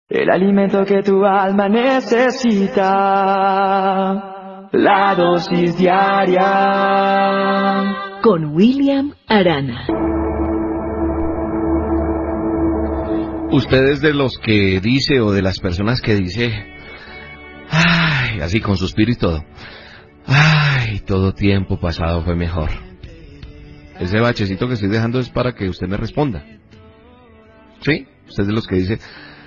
El alimento que tu alma necesita, la dosis diaria. Con William Arana. ¿Usted es de los que dice o de las personas que dice, ay, así con suspiro y todo, ay, todo tiempo pasado fue mejor? Ese bachecito que estoy dejando es para que usted me responda. ¿Sí? Usted es de los que dice,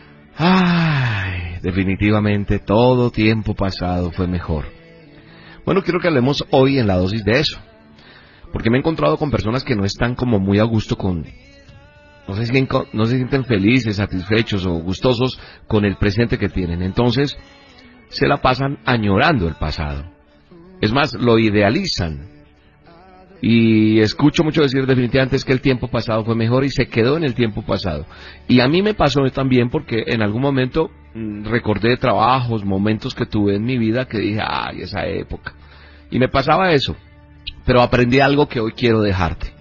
ay, definitivamente todo tiempo pasado fue mejor. Bueno, quiero que hablemos hoy en la dosis de eso, porque me he encontrado con personas que no están como muy a gusto con... No se sienten felices, satisfechos o gustosos con el presente que tienen. Entonces, se la pasan añorando el pasado. Es más, lo idealizan. Y escucho mucho decir definitivamente es que el tiempo pasado fue mejor y se quedó en el tiempo pasado. Y a mí me pasó también porque en algún momento recordé trabajos, momentos que tuve en mi vida que dije, ay, esa época. Y me pasaba eso. Pero aprendí algo que hoy quiero dejarte.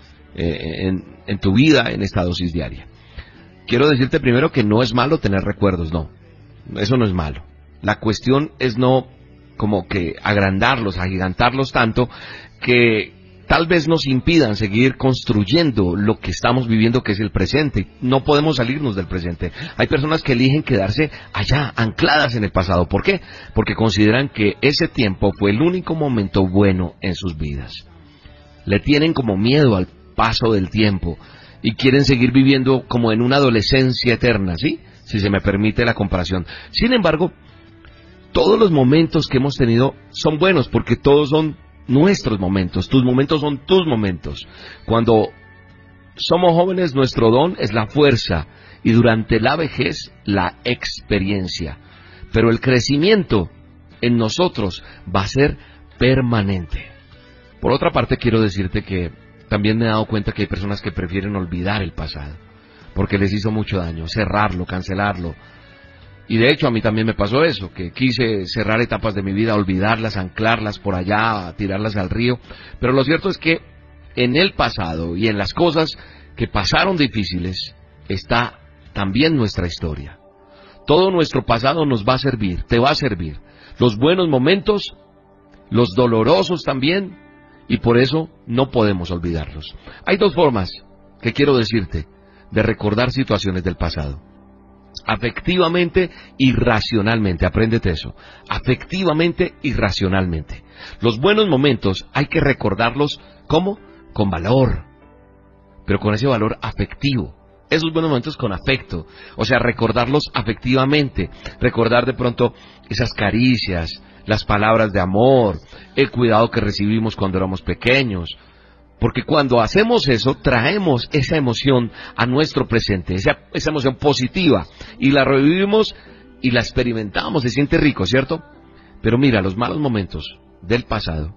En tu vida, en esta dosis diaria. Quiero decirte primero que no es malo tener recuerdos, no. Eso no es malo. La cuestión es no como que agrandarlos, agigantarlos tanto que tal vez nos impidan seguir construyendo lo que estamos viviendo, que es el presente. No podemos salirnos del presente. Hay personas que eligen quedarse allá, ancladas en el pasado. ¿Por qué? Porque consideran que ese tiempo fue el único momento bueno en sus vidas. Le tienen como miedo al paso del tiempo y quieren seguir viviendo como en una adolescencia eterna, ¿sí? Si se me permite la comparación. Sin embargo, todos los momentos que hemos tenido son buenos porque todos son nuestros momentos. Tus momentos son tus momentos. Cuando somos jóvenes, nuestro don es la fuerza y durante la vejez, la experiencia. Pero el crecimiento en nosotros va a ser permanente. Por otra parte, quiero decirte que también me he dado cuenta que hay personas que prefieren olvidar el pasado, porque les hizo mucho daño, cerrarlo, cancelarlo. Y de hecho a mí también me pasó eso, que quise cerrar etapas de mi vida, olvidarlas, anclarlas por allá, tirarlas al río. Pero lo cierto es que en el pasado y en las cosas que pasaron difíciles está también nuestra historia. Todo nuestro pasado nos va a servir, te va a servir. Los buenos momentos, los dolorosos también. Y por eso no podemos olvidarlos. Hay dos formas que quiero decirte de recordar situaciones del pasado. Afectivamente y racionalmente. Apréndete eso. Afectivamente y racionalmente. Los buenos momentos hay que recordarlos, ¿cómo? Con valor. Pero con ese valor afectivo. Esos buenos momentos con afecto. O sea, recordarlos afectivamente. Recordar de pronto esas caricias, las palabras de amor, el cuidado que recibimos cuando éramos pequeños. Porque cuando hacemos eso, traemos esa emoción a nuestro presente, esa emoción positiva, y la revivimos y la experimentamos, se siente rico, ¿cierto? Pero mira, los malos momentos del pasado,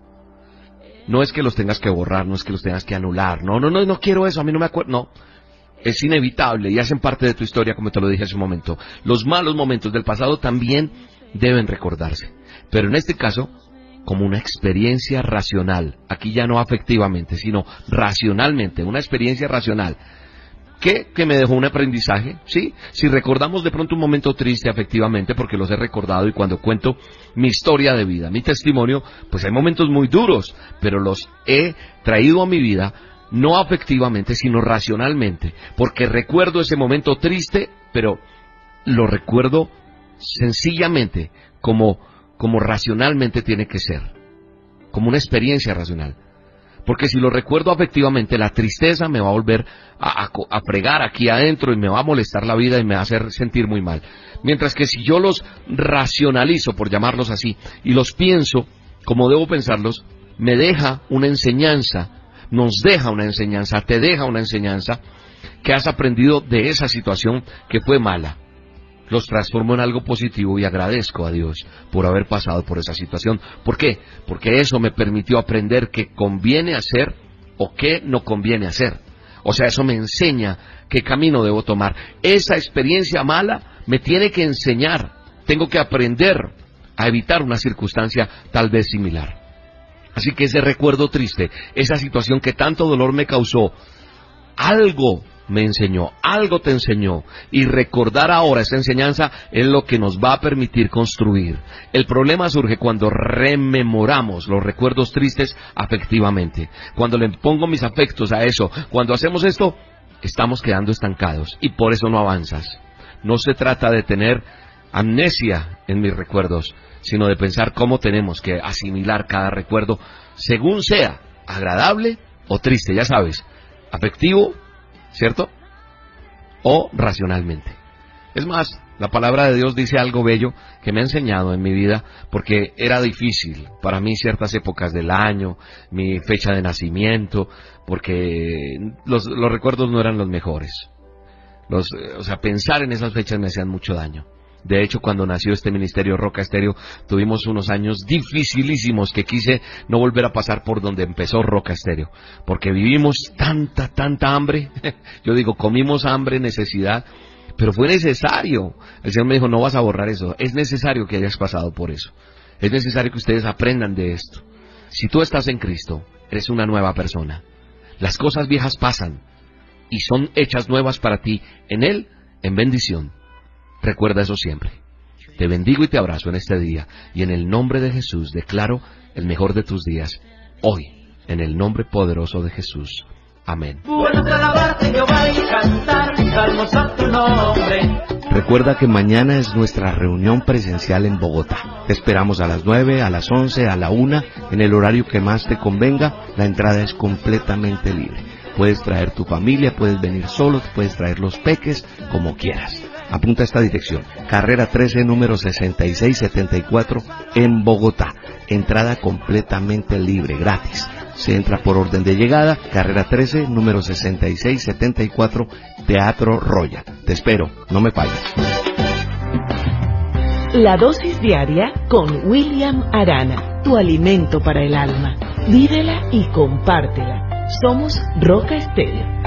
no es que los tengas que borrar, no es que los tengas que anular, no quiero eso, a mí no me acuerdo, no. Es inevitable y hacen parte de tu historia, como te lo dije hace un momento. Los malos momentos del pasado también deben recordarse. Pero en este caso, como una experiencia racional, aquí ya no afectivamente, sino racionalmente, una experiencia racional, que me dejó un aprendizaje, ¿sí? Si recordamos de pronto un momento triste afectivamente, porque los he recordado y cuando cuento mi historia de vida, mi testimonio, pues hay momentos muy duros, pero los he traído a mi vida, no afectivamente, sino racionalmente, porque recuerdo ese momento triste, pero lo recuerdo sencillamente como racionalmente tiene que ser, como una experiencia racional. Porque si lo recuerdo afectivamente, la tristeza me va a volver a fregar aquí adentro y me va a molestar la vida y me va a hacer sentir muy mal. Mientras que si yo los racionalizo, por llamarlos así, y los pienso como debo pensarlos, me deja una enseñanza, nos deja una enseñanza, te deja una enseñanza que has aprendido de esa situación que fue mala. Los transformo en algo positivo y agradezco a Dios por haber pasado por esa situación. ¿Por qué? Porque eso me permitió aprender qué conviene hacer o qué no conviene hacer. O sea, eso me enseña qué camino debo tomar. Esa experiencia mala me tiene que enseñar. Tengo que aprender a evitar una circunstancia tal vez similar. Así que ese recuerdo triste, esa situación que tanto dolor me causó, algo me enseñó, algo te enseñó, y recordar ahora esa enseñanza es lo que nos va a permitir construir. El problema surge cuando rememoramos los recuerdos tristes afectivamente. Cuando le pongo mis afectos a eso, cuando hacemos esto, estamos quedando estancados y por eso no avanzas. No se trata de tener amnesia en mis recuerdos, sino de pensar cómo tenemos que asimilar cada recuerdo según sea agradable o triste, ya sabes, afectivo, ¿cierto? O racionalmente. Es más, la palabra de Dios dice algo bello que me ha enseñado en mi vida, porque era difícil para mí ciertas épocas del año, mi fecha de nacimiento, porque los recuerdos no eran los mejores. Pensar en esas fechas me hacían mucho daño. De hecho, cuando nació este ministerio Roca Estéreo, tuvimos unos años dificilísimos que quise no volver a pasar por donde empezó Roca Estéreo, porque vivimos tanta hambre. Yo digo, comimos hambre, necesidad, pero fue necesario. El Señor me dijo, no vas a borrar eso, es necesario que hayas pasado por eso. Es necesario que ustedes aprendan de esto. Si tú estás en Cristo, eres una nueva persona. Las cosas viejas pasan y son hechas nuevas para ti en Él, en bendición. Recuerda eso siempre. Te bendigo y te abrazo en este día, y en el nombre de Jesús declaro el mejor de tus días, hoy, en el nombre poderoso de Jesús. Amén. Recuerda que mañana es nuestra reunión presencial en Bogotá. Te esperamos a las 9, a las 11, a la 1, en el horario que más te convenga. La entrada es completamente libre. Puedes traer tu familia, puedes venir solo, puedes traer los peques, como quieras. Apunta esta dirección, carrera 13, número 6674, en Bogotá. Entrada completamente libre, gratis. Se entra por orden de llegada, carrera 13, número 6674, Teatro Royal. Te espero, no me falles. La dosis diaria con William Arana, tu alimento para el alma. Vívela y compártela. Somos Roca Estéreo.